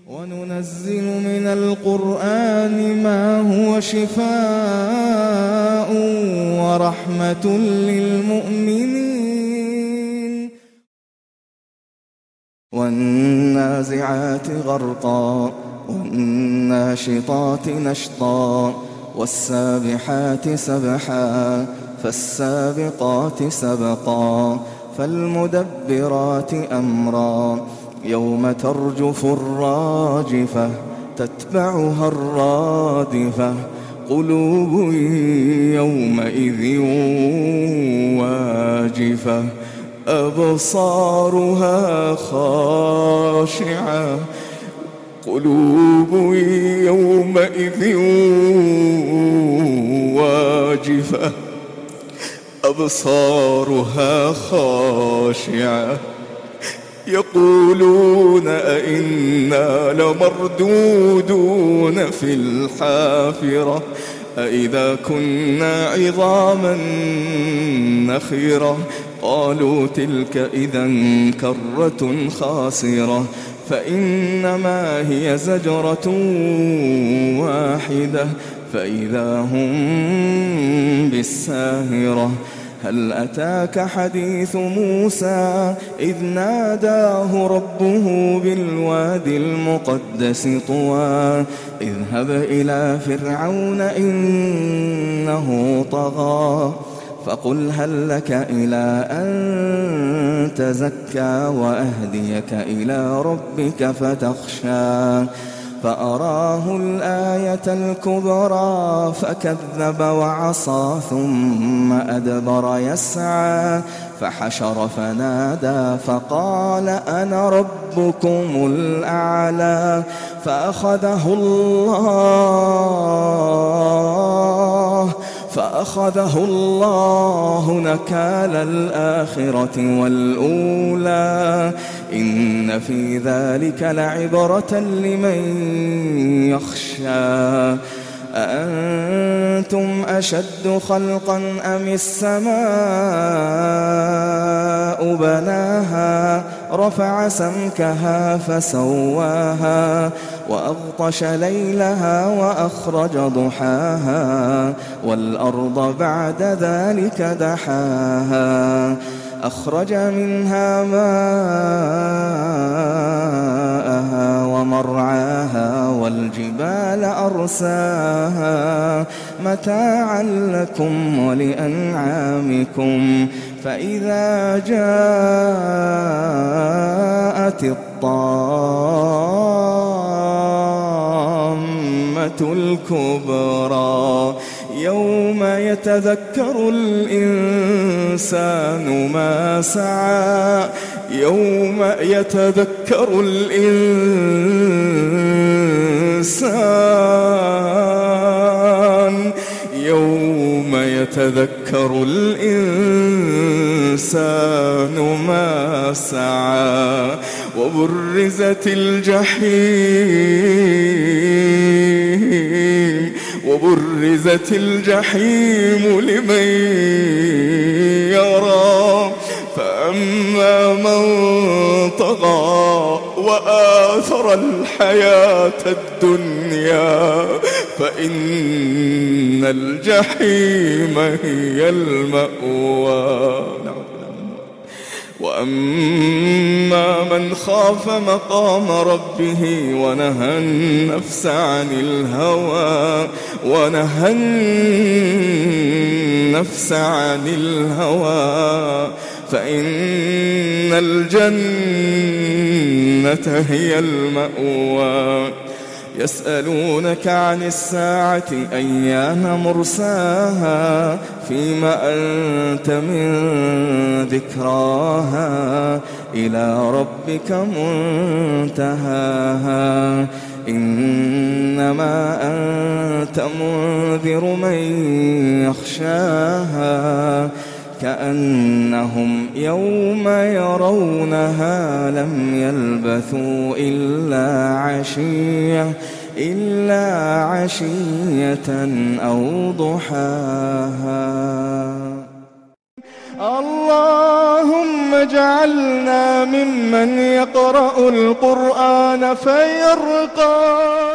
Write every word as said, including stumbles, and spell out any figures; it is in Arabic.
وننزل من القرآن ما هو شفاء ورحمة للمؤمنين والنازعات غرقا والناشطات نشطا والسابحات سبحا فالسابقات سبقا فالمدبرات أمرا يوم ترجف الراجفة تتبعها الرادفة قلوب يومئذ واجفة أبصارها خاشعة قلوب يومئذ واجفة أبصارها خاشعة يقولون أئنا لمردودون في الحافرة أئذا كنا عظاما نخرة قالوا تلك إذا كرة خاسرة فإنما هي زجرة واحدة فإذا هم بالساهرة هل أتاك حديث موسى إذ ناداه ربه بالوادي المقدس طوى اذهب إلى فرعون إنه طغى فقل هل لك إلى أن تزكى وأهديك إلى ربك فتخشى فأراه الآية الكبرى فكذب وعصى ثم أدبر يسعى فحشر فنادى فقال أنا ربكم الأعلى فأخذه الله فأخذه الله نكال الآخرة والأولى إن في ذلك لعبرة لمن يخشى أأنتم أشد خلقا أم السماء بناها رفع سمكها فسواها وأغطش ليلها وأخرج ضحاها والأرض بعد ذلك دحاها أخرج منها ماءها ومرعاها والجبال أرساها متاعا لكم ولأنعامكم فإذا جاءت الطامة الكبرى يوم يتذكر الإنسان ما سعى يوم يتذكر الإنسان يوم يتذكر الإنسان ما سعى وبرزت الجحيم وبرزت الجحيم لمن يرى فأما من طغى وآثر الحياة الدنيا فإن الجحيم هي المأوى وأما من خاف مقام ربه ونهى النفس عن الهوى ونهى النفس عن الهوى فإن الجنة هي المأوى يسألونك عن الساعة أيان مرساها فيما أنت من ذكراها إلى ربك منتهاها إنما أنت منذر من يخشاها كأنهم يوم يرونها لم يلبثوا إلا عشية إلا عشية أو ضحاها. اللهم وجعلنا ممن يقرأ القرآن فيرقى